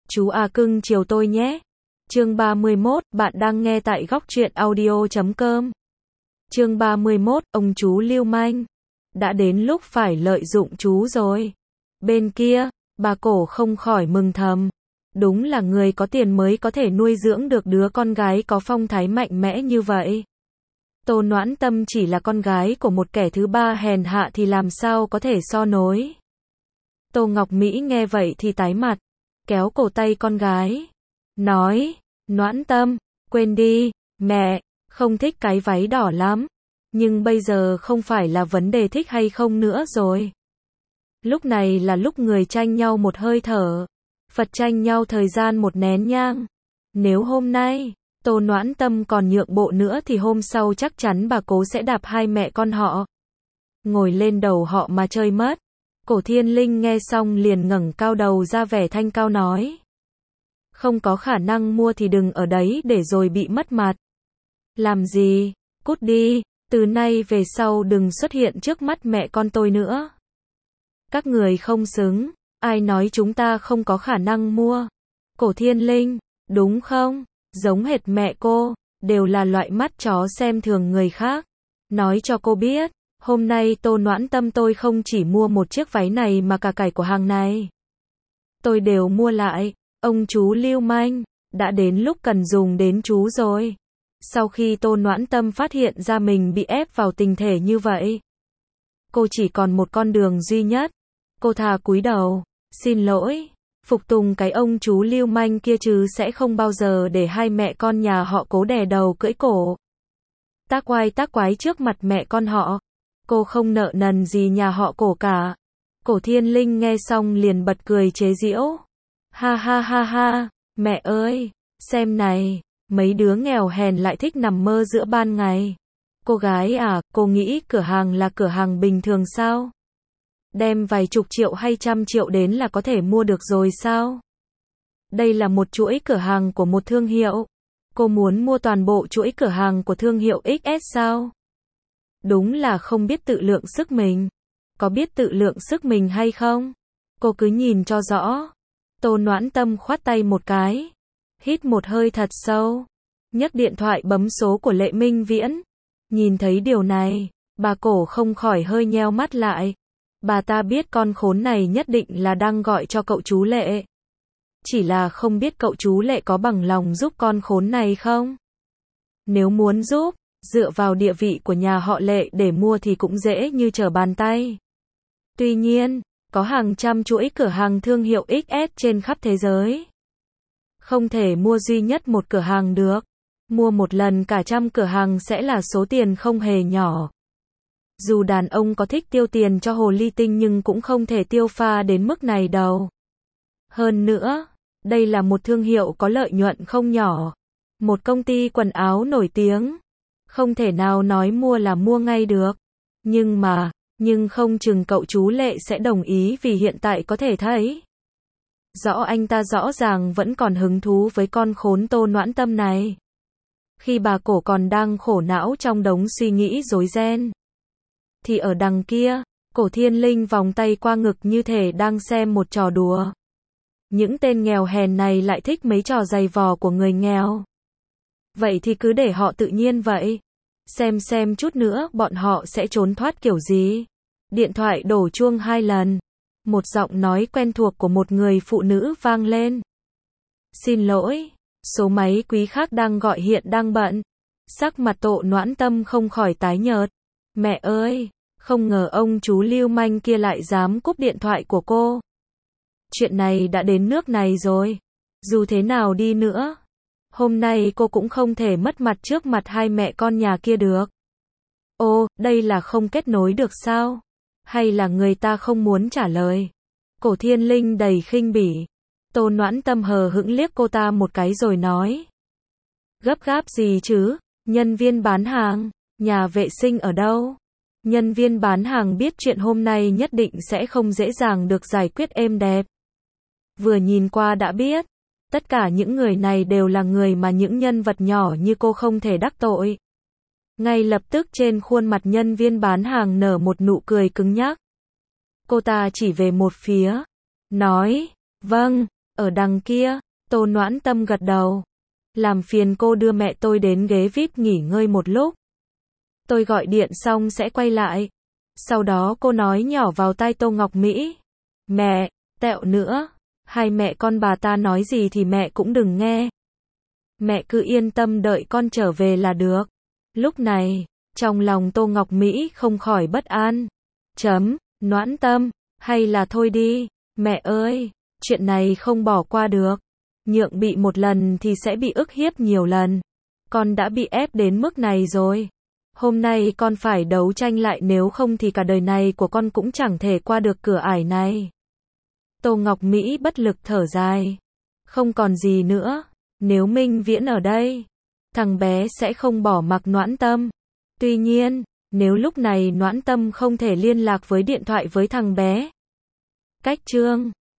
Chú A cưng chiều tôi nhé. Chương 31, bạn đang nghe tại góc truyện audio.com. Chương 31, ông chú lưu manh. Đã đến lúc phải lợi dụng chú rồi. Bên kia, bà Cổ không khỏi mừng thầm. Đúng là người có tiền mới có thể nuôi dưỡng được đứa con gái có phong thái mạnh mẽ như vậy. Tô Noãn Tâm chỉ là con gái của một kẻ thứ ba hèn hạ thì làm sao có thể so nối. Tô Ngọc Mỹ nghe vậy thì tái mặt, kéo cổ tay con gái, nói, Noãn Tâm, quên đi, mẹ, không thích cái váy đỏ lắm, nhưng bây giờ không phải là vấn đề thích hay không nữa rồi. Lúc này là lúc người tranh nhau một hơi thở, Phật tranh nhau thời gian một nén nhang. Nếu hôm nay, Tô Noãn Tâm còn nhượng bộ nữa thì hôm sau chắc chắn bà Cố sẽ đạp hai mẹ con họ ngồi lên đầu họ mà chơi mất. Cổ Thiên Linh nghe xong liền ngẩng cao đầu ra vẻ thanh cao nói. Không có khả năng mua thì đừng ở đấy để rồi bị mất mặt. Làm gì? Cút đi, từ nay về sau đừng xuất hiện trước mắt mẹ con tôi nữa. Các người không xứng, ai nói chúng ta không có khả năng mua? Cổ Thiên Linh, đúng không? Giống hệt mẹ cô, đều là loại mắt chó xem thường người khác. Nói cho cô biết. Hôm nay Tô Noãn Tâm tôi không chỉ mua một chiếc váy này mà cả cải của hàng này. Tôi đều mua lại, ông chú lưu manh, đã đến lúc cần dùng đến chú rồi. Sau khi Tô Noãn Tâm phát hiện ra mình bị ép vào tình thể như vậy, cô chỉ còn một con đường duy nhất. Cô thà cúi đầu, xin lỗi, phục tùng cái ông chú lưu manh kia chứ sẽ không bao giờ để hai mẹ con nhà họ Cố đè đầu cưỡi cổ. Tác oai tác quái trước mặt mẹ con họ. Cô không nợ nần gì nhà họ Cổ cả. Cổ Thiên Linh nghe xong liền bật cười chế giễu. Ha ha ha ha, mẹ ơi, xem này, mấy đứa nghèo hèn lại thích nằm mơ giữa ban ngày. Cô gái à, cô nghĩ cửa hàng là cửa hàng bình thường sao? Đem vài chục triệu hay trăm triệu đến là có thể mua được rồi sao? Đây là một chuỗi cửa hàng của một thương hiệu. Cô muốn mua toàn bộ chuỗi cửa hàng của thương hiệu XS sao? Đúng là không biết tự lượng sức mình. Có biết tự lượng sức mình hay không? Cô cứ nhìn cho rõ. Tô Noãn Tâm khoát tay một cái. Hít một hơi thật sâu. Nhấc điện thoại bấm số của Lệ Minh Viễn. Nhìn thấy điều này, bà Cổ không khỏi hơi nheo mắt lại. Bà ta biết con khốn này nhất định là đang gọi cho cậu chú Lệ. Chỉ là không biết cậu chú Lệ có bằng lòng giúp con khốn này không? Nếu muốn giúp, dựa vào địa vị của nhà họ Lệ để mua thì cũng dễ như trở bàn tay. Tuy nhiên, có hàng trăm chuỗi cửa hàng thương hiệu XS trên khắp thế giới. Không thể mua duy nhất một cửa hàng được. Mua một lần cả trăm cửa hàng sẽ là số tiền không hề nhỏ. Dù đàn ông có thích tiêu tiền cho hồ ly tinh nhưng cũng không thể tiêu pha đến mức này đâu. Hơn nữa, đây là một thương hiệu có lợi nhuận không nhỏ. Một công ty quần áo nổi tiếng. Không thể nào nói mua là mua ngay được. Nhưng không chừng cậu chú Lệ sẽ đồng ý vì hiện tại có thể thấy. Anh ta rõ ràng vẫn còn hứng thú với con khốn Tô Noãn Tâm này. Khi bà Cổ còn đang khổ não trong đống suy nghĩ rối ren. Thì ở đằng kia, Cổ Thiên Linh vòng tay qua ngực như thể đang xem một trò đùa. Những tên nghèo hèn này lại thích mấy trò giày vò của người nghèo. Vậy thì cứ để họ tự nhiên vậy. Xem chút nữa bọn họ sẽ trốn thoát kiểu gì. Điện thoại đổ chuông 2 lần. Một giọng nói quen thuộc của một người phụ nữ vang lên. Xin lỗi, số máy quý khác đang gọi hiện đang bận. Sắc mặt Tô Noãn Tâm không khỏi tái nhợt. Mẹ ơi, không ngờ ông chú lưu manh kia lại dám cúp điện thoại của cô. Chuyện này đã đến nước này rồi. Dù thế nào đi nữa, hôm nay cô cũng không thể mất mặt trước mặt hai mẹ con nhà kia được. Ô, đây là không kết nối được sao? Hay là người ta không muốn trả lời? Cổ Thiên Linh đầy khinh bỉ. Tô Noãn Tâm hờ hững liếc cô ta một cái rồi nói. Gấp gáp gì chứ? Nhân viên bán hàng, nhà vệ sinh ở đâu? Nhân viên bán hàng biết chuyện hôm nay nhất định sẽ không dễ dàng được giải quyết êm đẹp. Vừa nhìn qua đã biết. Tất cả những người này đều là người mà những nhân vật nhỏ như cô không thể đắc tội. Ngay lập tức trên khuôn mặt nhân viên bán hàng nở một nụ cười cứng nhắc. Cô ta chỉ về một phía. Nói, vâng, Ở đằng kia, Tô Noãn Tâm gật đầu. Làm phiền cô đưa mẹ tôi đến ghế VIP nghỉ ngơi một lúc. Tôi gọi điện xong sẽ quay lại. Sau đó cô nói nhỏ vào tai Tô Ngọc Mỹ. Mẹ, tẹo nữa. Hai mẹ con bà ta nói gì thì mẹ cũng đừng nghe. Mẹ cứ yên tâm đợi con trở về là được. Lúc này, trong lòng Tô Ngọc Mỹ không khỏi bất an. Noãn Tâm, hay là thôi đi. Mẹ ơi, chuyện này không bỏ qua được. Nhượng bị một lần thì sẽ bị ức hiếp nhiều lần. Con đã bị ép đến mức này rồi. Hôm nay con phải đấu tranh lại, nếu không thì cả đời này của con cũng chẳng thể qua được cửa ải này. Tô Ngọc Mỹ bất lực thở dài. Không còn gì nữa. Nếu Minh Viễn ở đây, thằng bé sẽ không bỏ mặc Noãn Tâm. Tuy nhiên, nếu lúc này Noãn Tâm không thể liên lạc với điện thoại với thằng bé. Cách chương